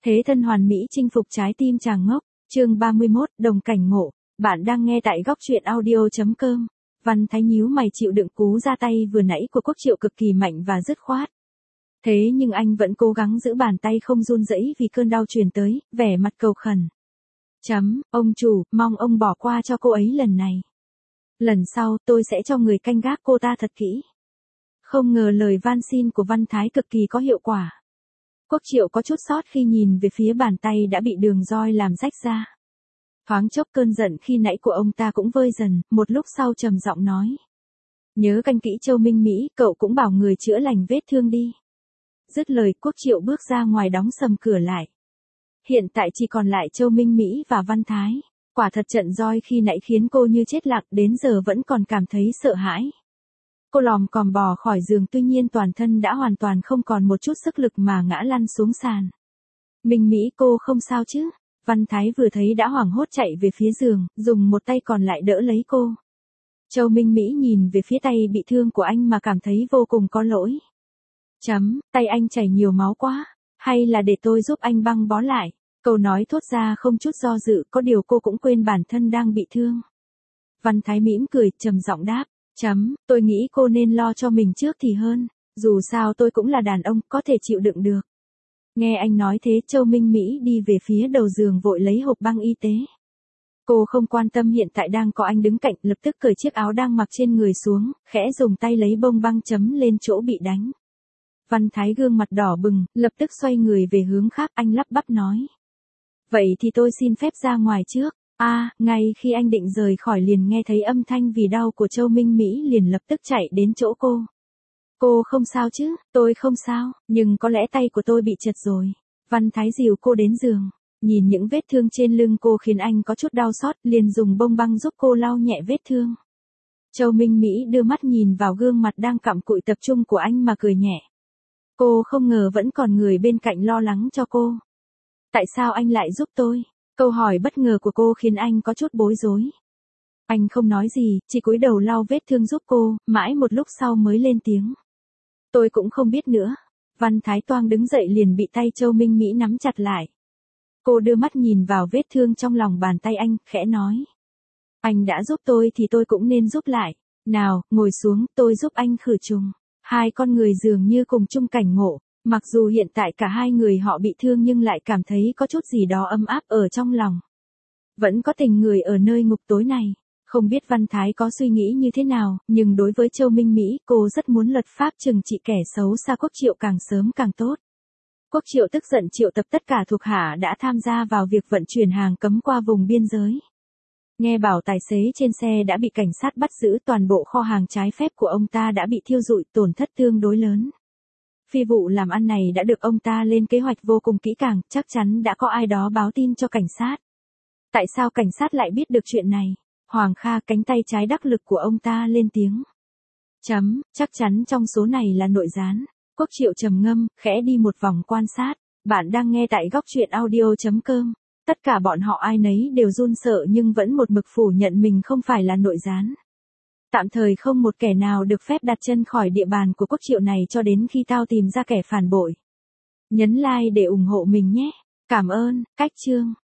Thế thân hoàn mỹ chinh phục trái tim chàng ngốc, chương 31, đồng cảnh ngộ. Bạn đang nghe tại góc truyện audio.com. Văn Thái nhíu mày chịu đựng cú ra tay vừa nãy của Quốc Triệu cực kỳ mạnh và dứt khoát. Thế nhưng anh vẫn cố gắng giữ bàn tay không run rẩy vì cơn đau truyền tới, vẻ mặt cầu khẩn. Ông chủ, mong ông bỏ qua cho cô ấy lần này. Lần sau tôi sẽ cho người canh gác cô ta thật kỹ. Không ngờ lời van xin của Văn Thái cực kỳ có hiệu quả. Quốc Triệu có chút sót khi nhìn về phía bàn tay đã bị đường roi làm rách ra. Thoáng chốc cơn giận khi nãy của ông ta cũng vơi dần, một lúc sau trầm giọng nói. Nhớ canh kỹ Châu Minh Mỹ, cậu cũng bảo người chữa lành vết thương đi. Dứt lời Quốc Triệu bước ra ngoài đóng sầm cửa lại. Hiện tại chỉ còn lại Châu Minh Mỹ và Văn Thái. Quả thật trận roi khi nãy khiến cô như chết lặng, đến giờ vẫn còn cảm thấy sợ hãi. Cô lòm còm bò khỏi giường, tuy nhiên toàn thân đã hoàn toàn không còn một chút sức lực mà ngã lăn xuống sàn. Minh Mỹ, cô không sao chứ? Văn Thái vừa thấy đã hoảng hốt chạy về phía giường, dùng một tay còn lại đỡ lấy cô. Châu Minh Mỹ nhìn về phía tay bị thương của anh mà cảm thấy vô cùng có lỗi. Tay anh chảy nhiều máu quá, hay là để tôi giúp anh băng bó lại? Câu nói thốt ra không chút do dự, có điều cô cũng quên bản thân đang bị thương. Văn Thái mỉm cười, trầm giọng đáp. Tôi nghĩ cô nên lo cho mình trước thì hơn, dù sao tôi cũng là đàn ông, có thể chịu đựng được. Nghe anh nói thế, Châu Minh Mỹ đi về phía đầu giường vội lấy hộp băng y tế. Cô không quan tâm hiện tại đang có anh đứng cạnh, lập tức cởi chiếc áo đang mặc trên người xuống, khẽ dùng tay lấy bông băng chấm lên chỗ bị đánh. Văn Thái gương mặt đỏ bừng, lập tức xoay người về hướng khác, anh lắp bắp nói. Vậy thì tôi xin phép ra ngoài trước. Ngay khi anh định rời khỏi liền nghe thấy âm thanh vì đau của Châu Minh Mỹ liền lập tức chạy đến chỗ cô. Cô không sao chứ? Tôi không sao, nhưng có lẽ tay của tôi bị trật rồi. Văn Thái dìu cô đến giường, nhìn những vết thương trên lưng cô khiến anh có chút đau xót, liền dùng bông băng giúp cô lau nhẹ vết thương. Châu Minh Mỹ đưa mắt nhìn vào gương mặt đang cặm cụi tập trung của anh mà cười nhẹ. Cô không ngờ vẫn còn người bên cạnh lo lắng cho cô. Tại sao anh lại giúp tôi? Câu hỏi bất ngờ của cô khiến anh có chút bối rối. Anh không nói gì, chỉ cúi đầu lau vết thương giúp cô, mãi một lúc sau mới lên tiếng. Tôi cũng không biết nữa. Văn Thái toang đứng dậy liền bị tay Châu Minh Mỹ nắm chặt lại. Cô đưa mắt nhìn vào vết thương trong lòng bàn tay anh, khẽ nói. Anh đã giúp tôi thì tôi cũng nên giúp lại. Nào, ngồi xuống, tôi giúp anh khử trùng. Hai con người dường như cùng chung cảnh ngộ. Mặc dù hiện tại cả hai người họ bị thương nhưng lại cảm thấy có chút gì đó ấm áp ở trong lòng. Vẫn có tình người ở nơi ngục tối này. Không biết Văn Thái có suy nghĩ như thế nào, nhưng đối với Châu Minh Mỹ, cô rất muốn luật pháp trừng trị kẻ xấu xa Quốc Triệu càng sớm càng tốt. Quốc Triệu tức giận triệu tập tất cả thuộc hạ đã tham gia vào việc vận chuyển hàng cấm qua vùng biên giới. Nghe bảo tài xế trên xe đã bị cảnh sát bắt giữ, toàn bộ kho hàng trái phép của ông ta đã bị thiêu rụi, tổn thất tương đối lớn. Phi vụ làm ăn này đã được ông ta lên kế hoạch vô cùng kỹ càng, chắc chắn đã có ai đó báo tin cho cảnh sát. Tại sao cảnh sát lại biết được chuyện này? Hoàng Kha, cánh tay trái đắc lực của ông ta, lên tiếng. Chắc chắn trong số này là nội gián. Quốc Triệu trầm ngâm, khẽ đi một vòng quan sát. Bạn đang nghe tại góc truyện audio.com. Tất cả bọn họ ai nấy đều run sợ nhưng vẫn một mực phủ nhận mình không phải là nội gián. Tạm thời không một kẻ nào được phép đặt chân khỏi địa bàn của Quốc Triệu này cho đến khi tao tìm ra kẻ phản bội. Nhấn like để ủng hộ mình nhé. Cảm ơn. Cách chương.